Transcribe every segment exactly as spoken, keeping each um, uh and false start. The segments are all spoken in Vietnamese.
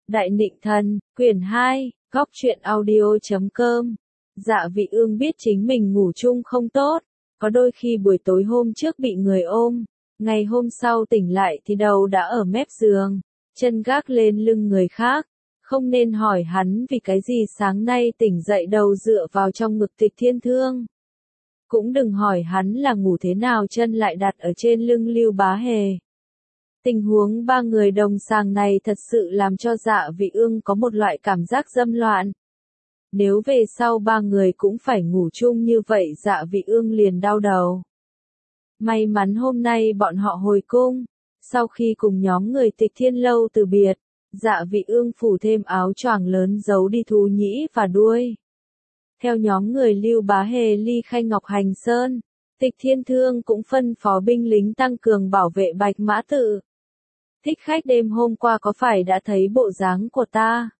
Đại Nịnh Thần, quyển hai, góc truyện audio chấm com. Dạ Vị Ương biết chính mình ngủ chung không tốt, có đôi khi buổi tối hôm trước bị người ôm, ngày hôm sau tỉnh lại thì đầu đã ở mép giường, chân gác lên lưng người khác. Không nên hỏi hắn vì cái gì sáng nay tỉnh dậy đầu dựa vào trong ngực Tịch Thiên Thương. Cũng đừng hỏi hắn là ngủ thế nào chân lại đặt ở trên lưng Lưu Bá Hề. Tình huống ba người đồng sàng này thật sự làm cho Dạ Vị Ương có một loại cảm giác dâm loạn. Nếu về sau ba người cũng phải ngủ chung như vậy Dạ Vị Ương liền đau đầu. May mắn hôm nay bọn họ hồi cung, sau khi cùng nhóm người Tịch Thiên Lâu từ biệt, Dạ Vị Ương phủ thêm áo choàng lớn giấu đi thú nhĩ và đuôi. Theo nhóm người Lưu Bá Hề ly khai Ngọc Hành Sơn, Tịch Thiên Thương cũng phân phó binh lính tăng cường bảo vệ Bạch Mã Tự. Thích khách đêm hôm qua có phải đã thấy bộ dáng của ta?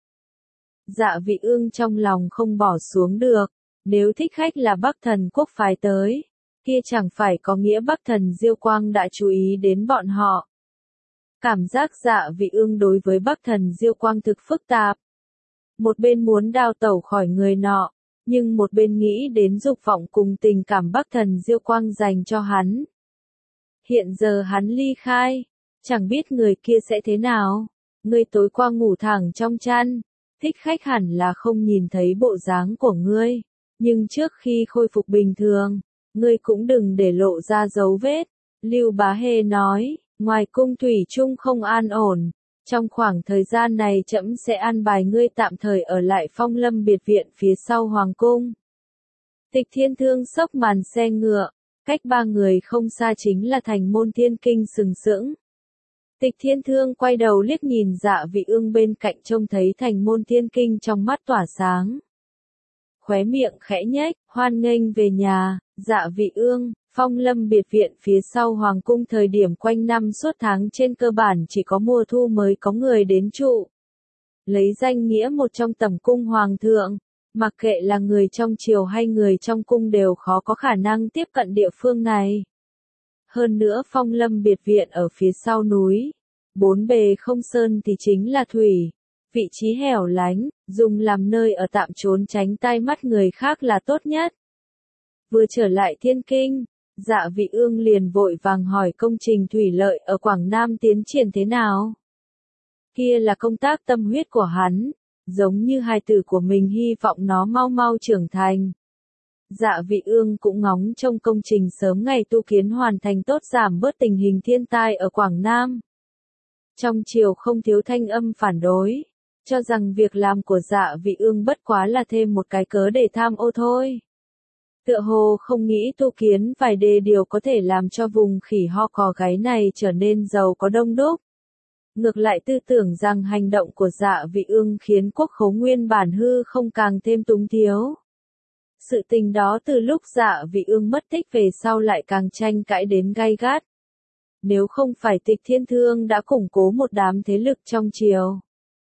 Dạ Vị Ương trong lòng không bỏ xuống được, nếu thích khách là Bắc Thần Quốc phái tới, kia chẳng phải có nghĩa Bắc Thần Diêu Quang đã chú ý đến bọn họ. Cảm giác Dạ Vị Ương đối với Bắc Thần Diêu Quang thực phức tạp. Một bên muốn đào tẩu khỏi người nọ, nhưng một bên nghĩ đến dục vọng cùng tình cảm Bắc Thần Diêu Quang dành cho hắn. Hiện giờ hắn ly khai, chẳng biết người kia sẽ thế nào. Ngươi tối qua ngủ thẳng trong chăn, thích khách hẳn là không nhìn thấy bộ dáng của ngươi, nhưng trước khi khôi phục bình thường, ngươi cũng đừng để lộ ra dấu vết. Lưu Bá Hề nói, ngoài cung thủy chung không an ổn, trong khoảng thời gian này trẫm sẽ an bài ngươi tạm thời ở lại Phong Lâm biệt viện phía sau hoàng cung. Tịch Thiên Thương xốc màn xe ngựa, cách ba người không xa chính là thành môn Thiên Kinh sừng sững. Tịch Thiên Thương quay đầu liếc nhìn Dạ Vị Ương bên cạnh trông thấy thành môn Thiên Kinh trong mắt tỏa sáng. Khóe miệng khẽ nhếch, hoan nghênh về nhà. Dạ Vị Ương, Phong Lâm biệt viện phía sau hoàng cung thời điểm quanh năm suốt tháng trên cơ bản chỉ có mùa thu mới có người đến trụ. Lấy danh nghĩa một trong tẩm cung hoàng thượng, mặc kệ là người trong triều hay người trong cung đều khó có khả năng tiếp cận địa phương này. Hơn nữa Phong Lâm biệt viện ở phía sau núi, bốn bề không sơn thì chính là thủy, vị trí hẻo lánh, dùng làm nơi ở tạm trốn tránh tai mắt người khác là tốt nhất. Vừa trở lại Thiên Kinh, Dạ Vị Ương liền vội vàng hỏi công trình thủy lợi ở Quảng Nam tiến triển thế nào. Kia là công tác tâm huyết của hắn, giống như hài tử của mình hy vọng nó mau mau trưởng thành. Dạ Vị Ương cũng ngóng trông công trình sớm ngày tu kiến hoàn thành tốt giảm bớt tình hình thiên tai ở Quảng Nam. Trong triều không thiếu thanh âm phản đối, cho rằng việc làm của Dạ Vị Ương bất quá là thêm một cái cớ để tham ô thôi. Tựa hồ không nghĩ tu kiến vài đê điều có thể làm cho vùng khỉ ho cò gáy này trở nên giàu có đông đúc. Ngược lại tư tưởng rằng hành động của Dạ Vị Ương khiến quốc khố nguyên bản hư không càng thêm túng thiếu. Sự tình đó từ lúc Dạ Vị Ương mất tích về sau lại càng tranh cãi đến gay gắt. Nếu không phải Tịch Thiên Thương đã củng cố một đám thế lực trong triều,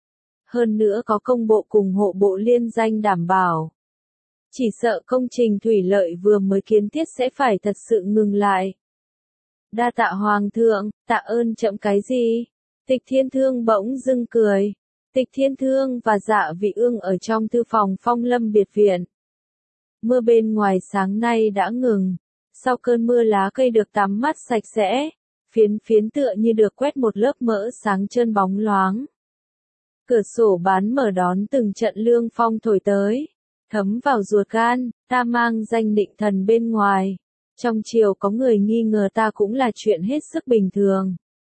hơn nữa có công bộ cùng hộ bộ liên danh đảm bảo, chỉ sợ công trình thủy lợi vừa mới kiến thiết sẽ phải thật sự ngừng lại. Đa tạ hoàng thượng, tạ ơn trẫm cái gì? Tịch Thiên Thương bỗng dưng cười. Tịch Thiên Thương và Dạ Vị Ương ở trong thư phòng Phong Lâm biệt viện. Mưa bên ngoài sáng nay đã ngừng, sau cơn mưa lá cây được tắm mắt sạch sẽ, phiến phiến tựa như được quét một lớp mỡ sáng trơn bóng loáng. Cửa sổ bán mở đón từng trận lương phong thổi tới, thấm vào ruột gan. Ta mang danh Nịnh Thần bên ngoài, trong triều có người nghi ngờ ta cũng là chuyện hết sức bình thường.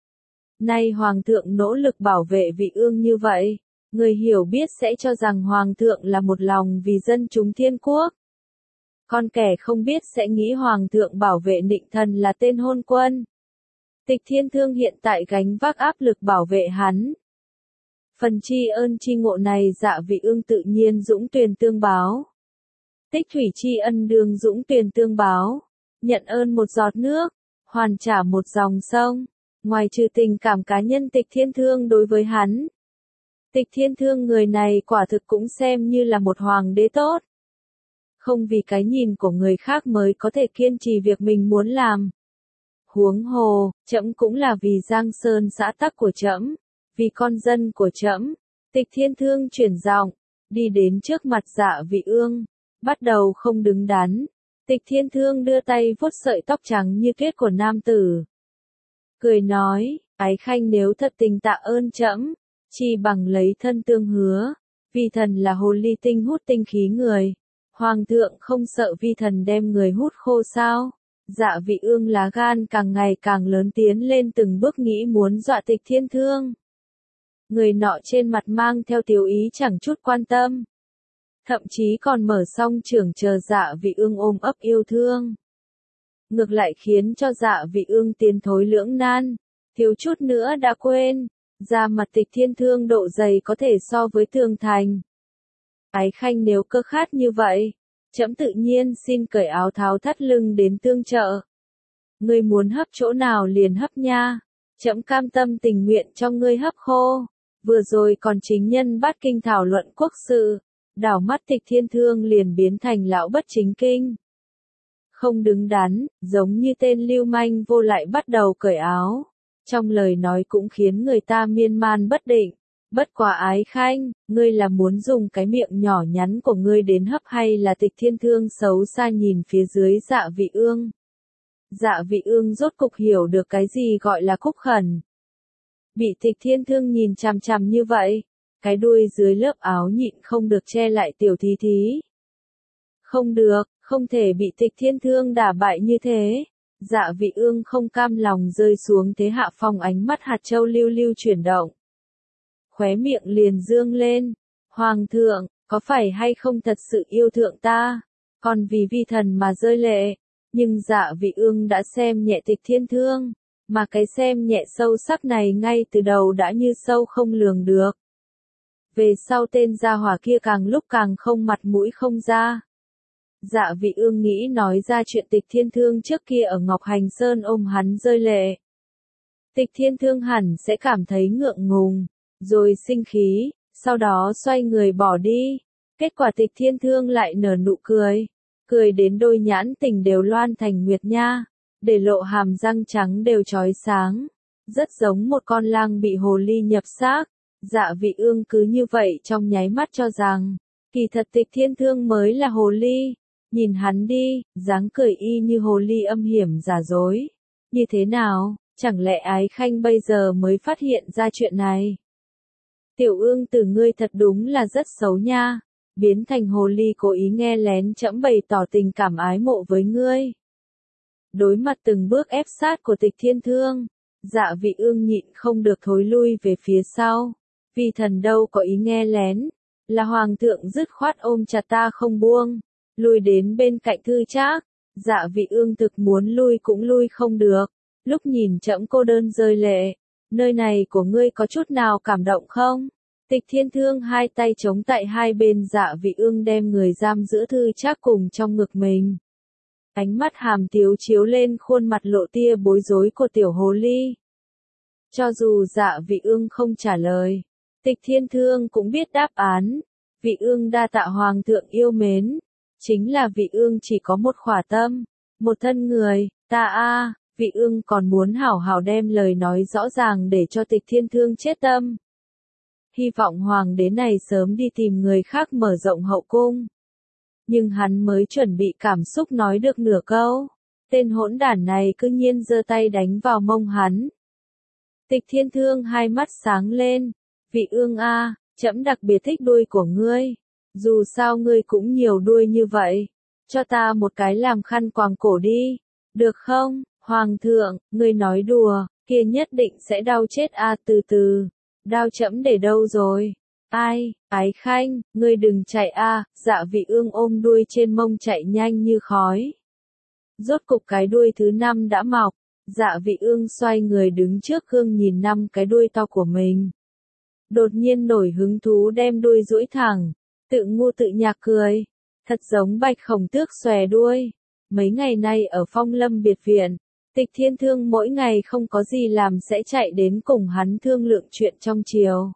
Nay hoàng thượng nỗ lực bảo vệ Vị Ương như vậy, người hiểu biết sẽ cho rằng hoàng thượng là một lòng vì dân chúng thiên quốc. Con kẻ không biết sẽ nghĩ hoàng thượng bảo vệ Nịnh Thần là tên hôn quân. Tịch Thiên Thương hiện tại gánh vác áp lực bảo vệ hắn. Phần tri ân tri ngộ này Dạ Vị Ương tự nhiên dũng tuyền tương báo. Tích thủy tri ân đương dũng tuyền tương báo. Nhận ơn một giọt nước, hoàn trả một dòng sông. Ngoài trừ tình cảm cá nhân Tịch Thiên Thương đối với hắn, Tịch Thiên Thương người này quả thực cũng xem như là một hoàng đế tốt. Không vì cái nhìn của người khác mới có thể kiên trì việc mình muốn làm. Huống hồ, trẫm cũng là vì Giang Sơn xã tắc của trẫm, vì con dân của trẫm. Tịch Thiên Thương chuyển giọng, đi đến trước mặt Dạ Vị Ương, bắt đầu không đứng đắn. Tịch Thiên Thương đưa tay vuốt sợi tóc trắng như tuyết của nam tử. Cười nói, Ái Khanh nếu thật tình tạ ơn trẫm, chi bằng lấy thân tương hứa, vi thần là hồ ly tinh hút tinh khí người. Hoàng thượng không sợ vi thần đem người hút khô sao? Dạ Vị Ương lá gan càng ngày càng lớn tiến lên từng bước nghĩ muốn dọa Tịch Thiên Thương. Người nọ trên mặt mang theo tiểu ý chẳng chút quan tâm. Thậm chí còn mở song trưởng chờ Dạ Vị Ương ôm ấp yêu thương. Ngược lại khiến cho Dạ Vị Ương tiến thối lưỡng nan, thiếu chút nữa đã quên, da mặt Tịch Thiên Thương độ dày có thể so với tường thành. Ái Khanh nếu cơ khát như vậy, trẫm tự nhiên xin cởi áo tháo thắt lưng đến tương trợ. Ngươi muốn hấp chỗ nào liền hấp nha, trẫm cam tâm tình nguyện cho ngươi hấp khô. Vừa rồi còn chính nhân bát kinh thảo luận quốc sự, đảo mắt Tịch Thiên Thương liền biến thành lão bất chính kinh. Không đứng đắn, giống như tên lưu manh vô lại bắt đầu cởi áo. Trong lời nói cũng khiến người ta miên man bất định. Bất quá Ái Khanh, ngươi là muốn dùng cái miệng nhỏ nhắn của ngươi đến hấp hay là Tịch Thiên Thương xấu xa nhìn phía dưới Dạ Vị Ương. Dạ Vị Ương rốt cục hiểu được cái gì gọi là cúc khẩn. Bị Tịch Thiên Thương nhìn chằm chằm như vậy, cái đuôi dưới lớp áo nhịn không được che lại tiểu thí thí. Không được, không thể bị Tịch Thiên Thương đả bại như thế. Dạ Vị Ương không cam lòng rơi xuống thế hạ phong, ánh mắt hạt châu lưu lưu chuyển động. Khóe miệng liền dương lên. Hoàng thượng, có phải hay không thật sự yêu thượng ta? Còn vì vi thần mà rơi lệ. Nhưng Dạ Vị Ương đã xem nhẹ Tịch Thiên Thương. Mà cái xem nhẹ sâu sắc này ngay từ đầu đã như sâu không lường được. Về sau tên gia hỏa kia càng lúc càng không mặt mũi không ra. Dạ Vị Ương nghĩ nói ra chuyện Tịch Thiên Thương trước kia ở Ngọc Hành Sơn ôm hắn rơi lệ. Tịch Thiên Thương hẳn sẽ cảm thấy ngượng ngùng, rồi sinh khí, sau đó xoay người bỏ đi. Kết quả Tịch Thiên Thương lại nở nụ cười, cười đến đôi nhãn tình đều loan thành nguyệt nha, để lộ hàm răng trắng đều chói sáng, rất giống một con lang bị hồ ly nhập xác. Dạ Vị Ương cứ như vậy trong nháy mắt cho rằng, kỳ thật Tịch Thiên Thương mới là hồ ly. Nhìn hắn đi, dáng cười y như hồ ly âm hiểm giả dối. Như thế nào, chẳng lẽ Ái Khanh bây giờ mới phát hiện ra chuyện này? Tiểu Ương từ ngươi thật đúng là rất xấu nha, biến thành hồ ly cố ý nghe lén trẫm bày tỏ tình cảm ái mộ với ngươi. Đối mặt từng bước ép sát của Tịch Thiên Thương, Dạ Vị Ương nhịn không được thối lui về phía sau. Vì thần đâu có ý nghe lén, là Hoàng thượng dứt khoát ôm chặt ta không buông. Lui đến bên cạnh Thư Trác, Dạ Vị Ương thực muốn lui cũng lui không được. Lúc nhìn trẫm cô đơn rơi lệ, nơi này của ngươi có chút nào cảm động không? Tịch Thiên Thương hai tay chống tại hai bên Dạ Vị Ương đem người giam giữ Thư Trác cùng trong ngực mình. Ánh mắt hàm tiếu chiếu lên khuôn mặt lộ tia bối rối của tiểu hồ ly. Cho dù Dạ Vị Ương không trả lời, Tịch Thiên Thương cũng biết đáp án. Vị Ương đa tạ Hoàng thượng yêu mến. Chính là Vị Ương chỉ có một khỏa tâm, một thân người, ta a, Vị Ương còn muốn hảo hảo đem lời nói rõ ràng để cho Tịch Thiên Thương chết tâm. Hy vọng hoàng đế này sớm đi tìm người khác mở rộng hậu cung. Nhưng hắn mới chuẩn bị cảm xúc nói được nửa câu, tên hỗn đản này cứ nhiên giơ tay đánh vào mông hắn. Tịch Thiên Thương hai mắt sáng lên, Vị Ương a, trẫm đặc biệt thích đuôi của ngươi. Dù sao ngươi cũng nhiều đuôi như vậy, cho ta một cái làm khăn quàng cổ đi, được không? Hoàng thượng, ngươi nói đùa, kia nhất định sẽ đau chết a à, từ từ, đau trẫm để đâu rồi? Ai, Ái Khanh, ngươi đừng chạy a à, Dạ Vị Ương ôm đuôi trên mông chạy nhanh như khói. Rốt cục cái đuôi thứ năm đã mọc, Dạ Vị Ương xoay người đứng trước gương nhìn năm cái đuôi to của mình. Đột nhiên nổi hứng thú đem đuôi duỗi thẳng. Tự ngu tự nhạc cười, thật giống Bạch Khổng Tước xòe đuôi. Mấy ngày nay ở Phong Lâm biệt viện, Tịch Thiên Thương mỗi ngày không có gì làm sẽ chạy đến cùng hắn thương lượng chuyện trong triều.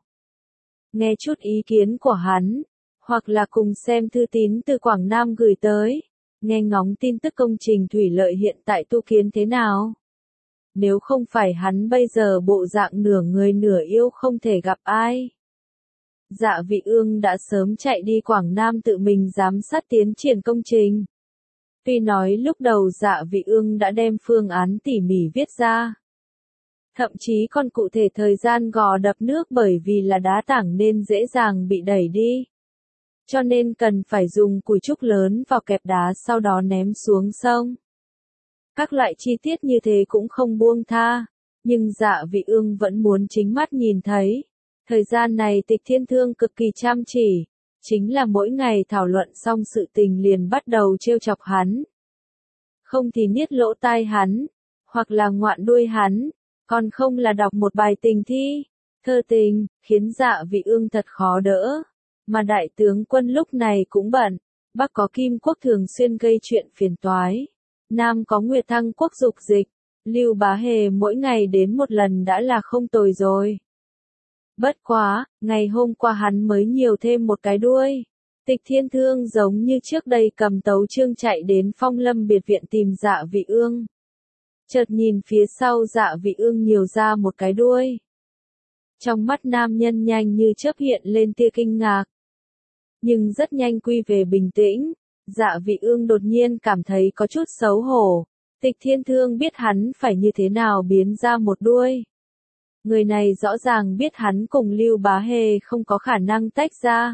Nghe chút ý kiến của hắn, hoặc là cùng xem thư tín từ Quảng Nam gửi tới, nghe ngóng tin tức công trình thủy lợi hiện tại tu kiến thế nào. Nếu không phải hắn bây giờ bộ dạng nửa người nửa yêu không thể gặp ai. Dạ Vị Ương đã sớm chạy đi Quảng Nam tự mình giám sát tiến triển công trình. Tuy nói lúc đầu Dạ Vị Ương đã đem phương án tỉ mỉ viết ra. Thậm chí còn cụ thể thời gian gò đập nước bởi vì là đá tảng nên dễ dàng bị đẩy đi. Cho nên cần phải dùng củi trúc lớn vào kẹp đá sau đó ném xuống sông. Các loại chi tiết như thế cũng không buông tha, nhưng Dạ Vị Ương vẫn muốn chính mắt nhìn thấy. Thời gian này Tịch Thiên Thương cực kỳ chăm chỉ, chính là mỗi ngày thảo luận xong sự tình liền bắt đầu trêu chọc hắn. Không thì niết lỗ tai hắn, hoặc là ngoạn đuôi hắn, còn không là đọc một bài tình thi, thơ tình, khiến Dạ Vị Ương thật khó đỡ. Mà đại tướng quân lúc này cũng bận, Bắc có Kim Quốc thường xuyên gây chuyện phiền toái, Nam có Nguyệt Thăng Quốc dục dịch, Lưu Bá Hề mỗi ngày đến một lần đã là không tồi rồi. Bất quá, ngày hôm qua hắn mới nhiều thêm một cái đuôi. Tịch Thiên Thương giống như trước đây cầm tấu chương chạy đến Phong Lâm biệt viện tìm Dạ Vị Ương. Chợt nhìn phía sau Dạ Vị Ương nhiều ra một cái đuôi. Trong mắt nam nhân nhanh như chớp hiện lên tia kinh ngạc. Nhưng rất nhanh quy về bình tĩnh, Dạ Vị Ương đột nhiên cảm thấy có chút xấu hổ. Tịch Thiên Thương biết hắn phải như thế nào biến ra một đuôi. Người này rõ ràng biết hắn cùng Lưu Bá Hề không có khả năng tách ra.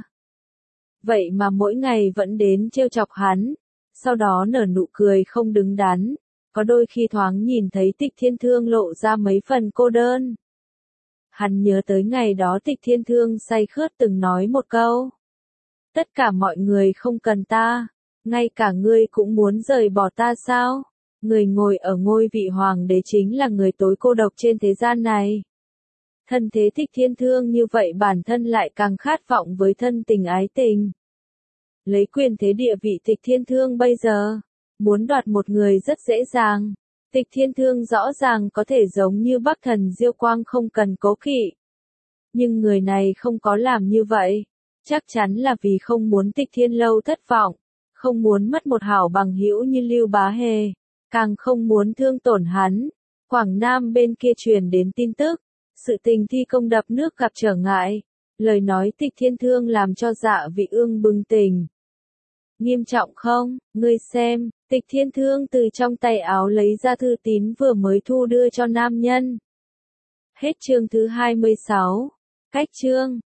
Vậy mà mỗi ngày vẫn đến trêu chọc hắn, sau đó nở nụ cười không đứng đắn, có đôi khi thoáng nhìn thấy Tịch Thiên Thương lộ ra mấy phần cô đơn. Hắn nhớ tới ngày đó Tịch Thiên Thương say khướt từng nói một câu. Tất cả mọi người không cần ta, ngay cả ngươi cũng muốn rời bỏ ta sao? Người ngồi ở ngôi vị hoàng đế chính là người tối cô độc trên thế gian này. Thân thế Tịch Thiên Thương như vậy bản thân lại càng khát vọng với thân tình ái tình. Lấy quyền thế địa vị Tịch Thiên Thương bây giờ, muốn đoạt một người rất dễ dàng. Tịch Thiên Thương rõ ràng có thể giống như Bắc Thần Diêu Quang không cần cố kỵ. Nhưng người này không có làm như vậy. Chắc chắn là vì không muốn Tịch Thiên Lâu thất vọng, không muốn mất một hảo bằng hữu như Lưu Bá Hề, càng không muốn thương tổn hắn. Quảng Nam bên kia truyền đến tin tức, sự tình thi công đập nước gặp trở ngại, lời nói Tịch Thiên Thương làm cho Dạ Vị Ương bừng tỉnh. Nghiêm trọng không, ngươi xem, Tịch Thiên Thương từ trong tay áo lấy ra thư tín vừa mới thu đưa cho nam nhân. Hết chương thứ hai mươi sáu, cách chương.